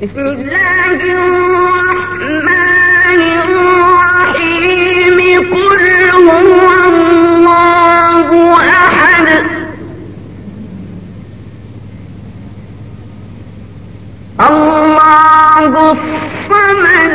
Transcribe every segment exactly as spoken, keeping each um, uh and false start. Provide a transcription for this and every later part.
بسم الله الرحمن الرحيم قل هو الله أحد الله الصمد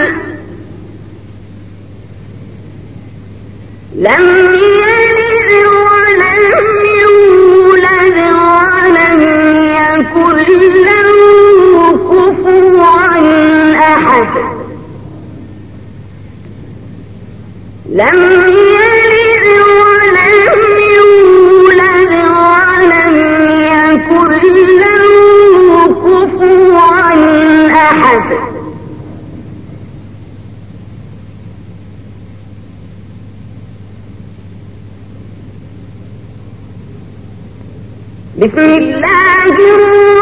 لم يلد ولم يولد ولم يكن له كفوا أحد لم يلد ولم يولد ولم يكن له كفوا أحد بسم الله الرحمن